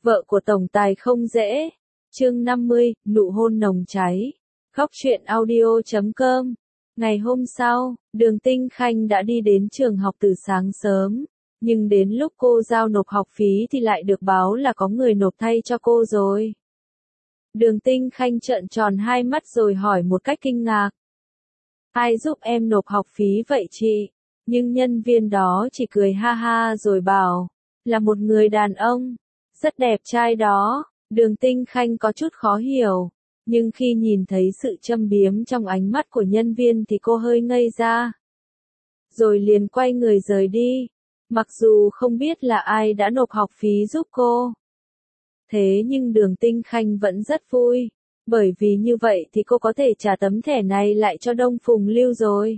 Vợ của tổng tài không dễ. Chương 50, nụ hôn nồng cháy. Góc truyện audio.com. Ngày hôm sau, Đường Tinh Khanh đã đi đến trường học từ sáng sớm, nhưng đến lúc cô giao nộp học phí thì lại được báo là có người nộp thay cho cô rồi. Đường Tinh Khanh trợn tròn hai mắt rồi hỏi một cách kinh ngạc. Ai giúp em nộp học phí vậy chị? Nhưng nhân viên đó chỉ cười ha ha rồi bảo, là một người đàn ông, rất đẹp trai đó. Đường Tinh Khanh có chút khó hiểu, nhưng khi nhìn thấy sự châm biếm trong ánh mắt của nhân viên thì cô hơi ngây ra. Rồi liền quay người rời đi, mặc dù không biết là ai đã nộp học phí giúp cô. Thế nhưng Đường Tinh Khanh vẫn rất vui, bởi vì như vậy thì cô có thể trả tấm thẻ này lại cho Đông Phùng Lưu rồi.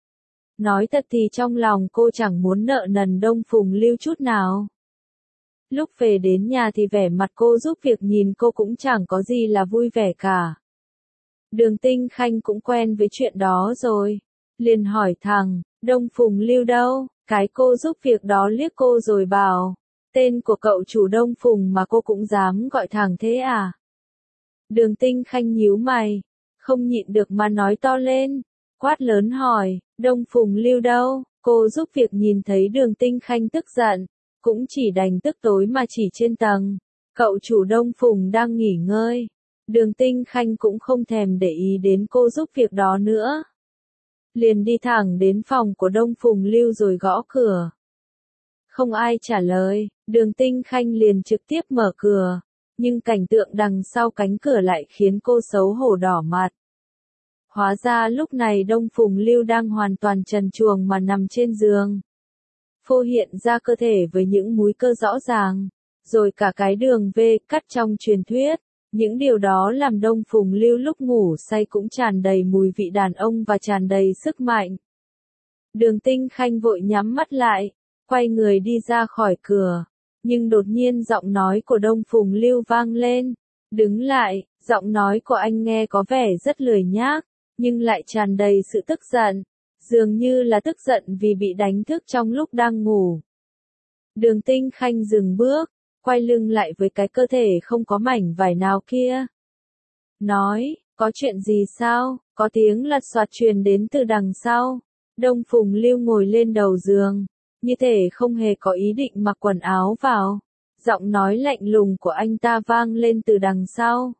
Nói thật thì trong lòng cô chẳng muốn nợ nần Đông Phùng Lưu chút nào. Lúc về đến nhà thì vẻ mặt cô giúp việc nhìn cô cũng chẳng có gì là vui vẻ cả. Đường Tinh Khanh cũng quen với chuyện đó rồi, liền hỏi thẳng, Đông Phùng Lưu đâu? Cái cô giúp việc đó liếc cô rồi bảo, tên của cậu chủ Đông Phùng mà cô cũng dám gọi thẳng thế à? Đường Tinh Khanh nhíu mày, không nhịn được mà nói to lên, quát lớn hỏi, Đông Phùng Lưu đâu? Cô giúp việc nhìn thấy Đường Tinh Khanh tức giận, cũng chỉ đành tức tối mà chỉ trên tầng. Cậu chủ Đông Phùng đang nghỉ ngơi. Đường Tinh Khanh cũng không thèm để ý đến cô giúp việc đó nữa. Liền đi thẳng đến phòng của Đông Phùng Lưu rồi gõ cửa. Không ai trả lời, Đường Tinh Khanh liền trực tiếp mở cửa. Nhưng cảnh tượng đằng sau cánh cửa lại khiến cô xấu hổ đỏ mặt. Hóa ra lúc này Đông Phùng Lưu đang hoàn toàn trần truồng mà nằm trên giường. Phô hiện ra cơ thể với những múi cơ rõ ràng, rồi cả cái đường V cắt trong truyền thuyết. Những điều đó làm Đông Phùng Lưu lúc ngủ say cũng tràn đầy mùi vị đàn ông và tràn đầy sức mạnh. Đường Tinh Khanh vội nhắm mắt lại, quay người đi ra khỏi cửa. Nhưng đột nhiên giọng nói của Đông Phùng Lưu vang lên. Đứng lại, giọng nói của anh nghe có vẻ rất lười nhác, nhưng lại tràn đầy sự tức giận. Dường như là tức giận vì bị đánh thức trong lúc đang ngủ. Đường Tinh Khanh dừng bước, quay lưng lại với cái cơ thể không có mảnh vải nào kia. Nói, có chuyện gì sao? Có tiếng lật xoạt truyền đến từ đằng sau. Đông Phùng Lưu ngồi lên đầu giường, như thể không hề có ý định mặc quần áo vào. Giọng nói lạnh lùng của anh ta vang lên từ đằng sau.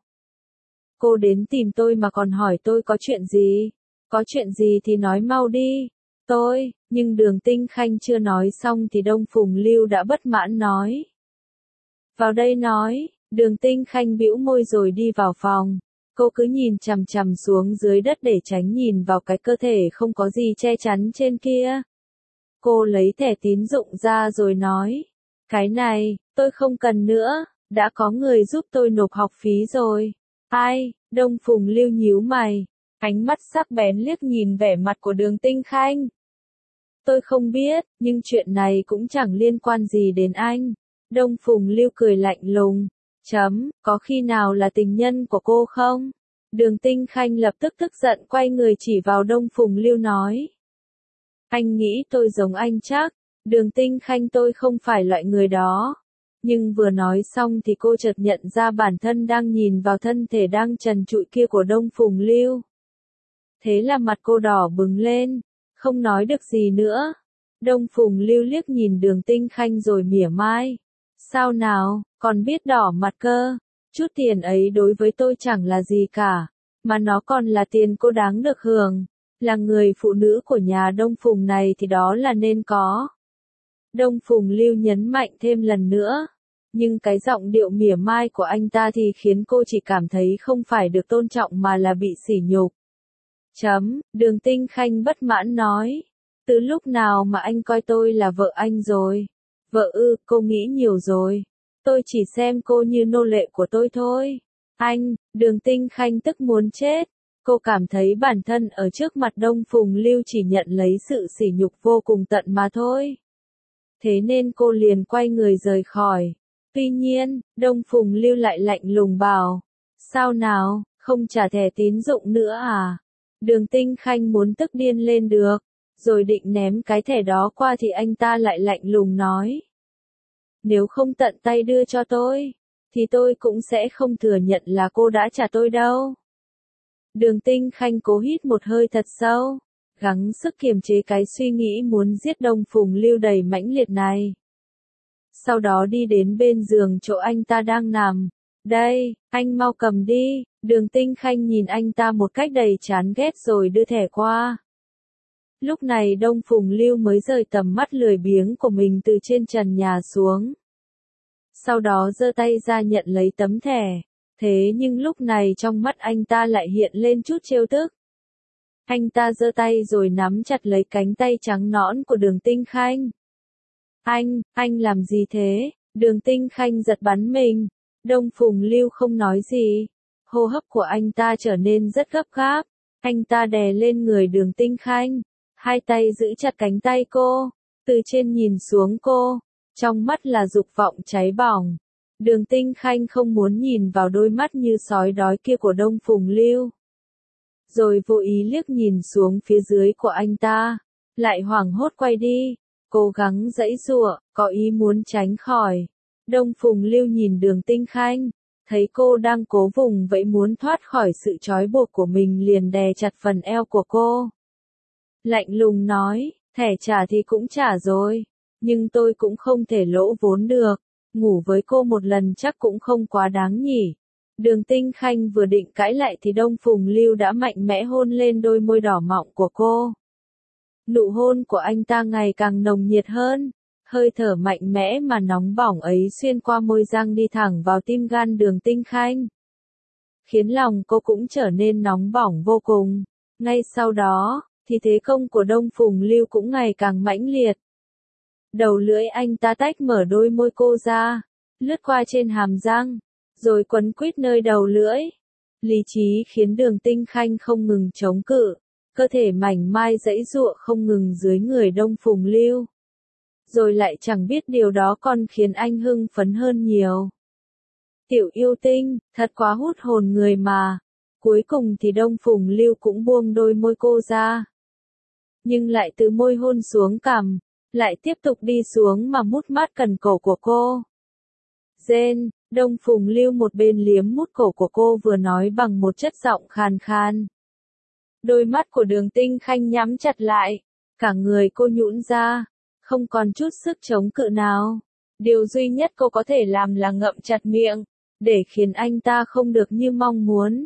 Cô đến tìm tôi mà còn hỏi tôi có chuyện gì? Có chuyện gì thì nói mau đi. Nhưng Đường Tinh Khanh chưa nói xong thì Đông Phùng Lưu đã bất mãn nói. Vào đây nói. Đường Tinh Khanh bĩu môi rồi đi vào phòng. Cô cứ nhìn chằm chằm xuống dưới đất để tránh nhìn vào cái cơ thể không có gì che chắn trên kia. Cô lấy thẻ tín dụng ra rồi nói. Cái này, tôi không cần nữa, đã có người giúp tôi nộp học phí rồi. Ai? Đông Phùng Lưu nhíu mày, ánh mắt sắc bén liếc nhìn vẻ mặt của Đường Tinh Khanh. Tôi không biết, nhưng chuyện này cũng chẳng liên quan gì đến anh. Đông Phùng Lưu cười lạnh lùng. Có khi nào là tình nhân của cô không? Đường Tinh Khanh lập tức tức giận quay người chỉ vào Đông Phùng Lưu nói. Anh nghĩ tôi giống anh chắc. Đường Tinh Khanh tôi không phải loại người đó. Nhưng vừa nói xong thì cô chợt nhận ra bản thân đang nhìn vào thân thể đang trần trụi kia của Đông Phùng Lưu. Thế là mặt cô đỏ bừng lên, không nói được gì nữa. Đông Phùng Lưu liếc nhìn Đường Tinh Khanh rồi mỉa mai. Sao nào, còn biết đỏ mặt cơ? Chút tiền ấy đối với tôi chẳng là gì cả, mà nó còn là tiền cô đáng được hưởng. Là người phụ nữ của nhà Đông Phùng này thì đó là nên có. Đông Phùng Lưu nhấn mạnh thêm lần nữa. Nhưng cái giọng điệu mỉa mai của anh ta thì khiến cô chỉ cảm thấy không phải được tôn trọng mà là bị sỉ nhục. Đường Tinh Khanh bất mãn nói. Từ lúc nào mà anh coi tôi là vợ anh rồi? Vợ ư, cô nghĩ nhiều rồi. Tôi chỉ xem cô như nô lệ của tôi thôi. Anh, Đường Tinh Khanh tức muốn chết. Cô cảm thấy bản thân ở trước mặt Đông Phùng Lưu chỉ nhận lấy sự sỉ nhục vô cùng tận mà thôi. Thế nên cô liền quay người rời khỏi. Tuy nhiên, Đông Phùng Lưu lại lạnh lùng bảo. Sao nào, không trả thẻ tín dụng nữa à? Đường Tinh Khanh muốn tức điên lên được. Rồi định ném cái thẻ đó qua thì anh ta lại lạnh lùng nói. Nếu không tận tay đưa cho tôi, thì tôi cũng sẽ không thừa nhận là cô đã trả tôi đâu. Đường Tinh Khanh cố hít một hơi thật sâu, gắng sức kiềm chế cái suy nghĩ muốn giết Đông Phùng Lưu đầy mãnh liệt này. Sau đó đi đến bên giường chỗ anh ta đang nằm. Đây, anh mau cầm đi. Đường Tinh Khanh nhìn anh ta một cách đầy chán ghét rồi đưa thẻ qua. Lúc này Đông Phùng Lưu mới rời tầm mắt lười biếng của mình từ trên trần nhà xuống. Sau đó giơ tay ra nhận lấy tấm thẻ. Thế nhưng lúc này trong mắt anh ta lại hiện lên chút trêu tức. Anh ta giơ tay rồi nắm chặt lấy cánh tay trắng nõn của Đường Tinh Khanh. Anh làm gì thế? Đường Tinh Khanh giật bắn mình. Đông Phùng Lưu không nói gì. Hô hấp của anh ta trở nên rất gấp gáp. Anh ta đè lên người Đường Tinh Khanh. Hai tay giữ chặt cánh tay cô. Từ trên nhìn xuống cô. Trong mắt là dục vọng cháy bỏng. Đường Tinh Khanh không muốn nhìn vào đôi mắt như sói đói kia của Đông Phùng Lưu. Rồi vô ý liếc nhìn xuống phía dưới của anh ta. Lại hoảng hốt quay đi. Cố gắng giãy giụa, có ý muốn tránh khỏi. Đông Phùng Lưu nhìn Đường Tinh Khanh, thấy cô đang cố vùng vẫy muốn thoát khỏi sự trói buộc của mình liền đè chặt phần eo của cô. Lạnh lùng nói, thẻ trả thì cũng trả rồi, nhưng tôi cũng không thể lỗ vốn được, ngủ với cô một lần chắc cũng không quá đáng nhỉ. Đường Tinh Khanh vừa định cãi lại thì Đông Phùng Lưu đã mạnh mẽ hôn lên đôi môi đỏ mọng của cô. Nụ hôn của anh ta ngày càng nồng nhiệt hơn, hơi thở mạnh mẽ mà nóng bỏng ấy xuyên qua môi răng đi thẳng vào tim gan Đường Tinh Khanh. Khiến lòng cô cũng trở nên nóng bỏng vô cùng. Ngay sau đó, thì thế công của Đông Phùng Lưu cũng ngày càng mãnh liệt. Đầu lưỡi anh ta tách mở đôi môi cô ra, lướt qua trên hàm răng, rồi quấn quýt nơi đầu lưỡi. Lý trí khiến Đường Tinh Khanh không ngừng chống cự. Cơ thể mảnh mai giãy giụa không ngừng dưới người Đông Phùng Lưu. Rồi lại chẳng biết điều đó còn khiến anh hưng phấn hơn nhiều. Tiểu yêu tinh, thật quá hút hồn người mà. Cuối cùng thì Đông Phùng Lưu cũng buông đôi môi cô ra. Nhưng lại từ môi hôn xuống cằm, lại tiếp tục đi xuống mà mút mát cần cổ của cô. Rên, Đông Phùng Lưu một bên liếm mút cổ của cô vừa nói bằng một chất giọng khàn khàn. Đôi mắt của Đường Tinh Khanh nhắm chặt lại, cả người cô nhũn ra, không còn chút sức chống cự nào. Điều duy nhất cô có thể làm là ngậm chặt miệng, để khiến anh ta không được như mong muốn.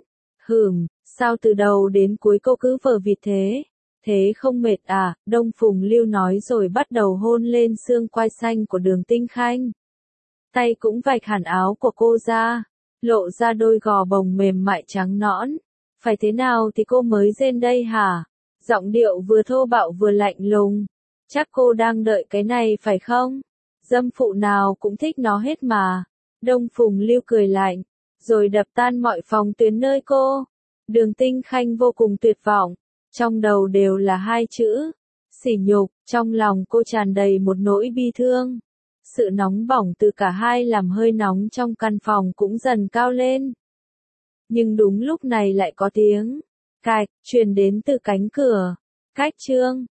Sao từ đầu đến cuối cô cứ vờ vịt thế? Thế không mệt à? Đông Phùng Lưu nói rồi bắt đầu hôn lên xương quai xanh của Đường Tinh Khanh. Tay cũng vạch hẳn áo của cô ra, lộ ra đôi gò bồng mềm mại trắng nõn. Phải thế nào thì cô mới rên đây hả? Giọng điệu vừa thô bạo vừa lạnh lùng. Chắc cô đang đợi cái này phải không? Dâm phụ nào cũng thích nó hết mà. Đông Phùng Lưu cười lạnh, rồi đập tan mọi phòng tuyến nơi cô. Đường Tinh Khanh vô cùng tuyệt vọng. Trong đầu đều là hai chữ. Sỉ nhục, trong lòng cô tràn đầy một nỗi bi thương. Sự nóng bỏng từ cả hai làm hơi nóng trong căn phòng cũng dần cao lên. Nhưng đúng lúc này lại có tiếng cạch truyền đến từ cánh cửa. Cách chương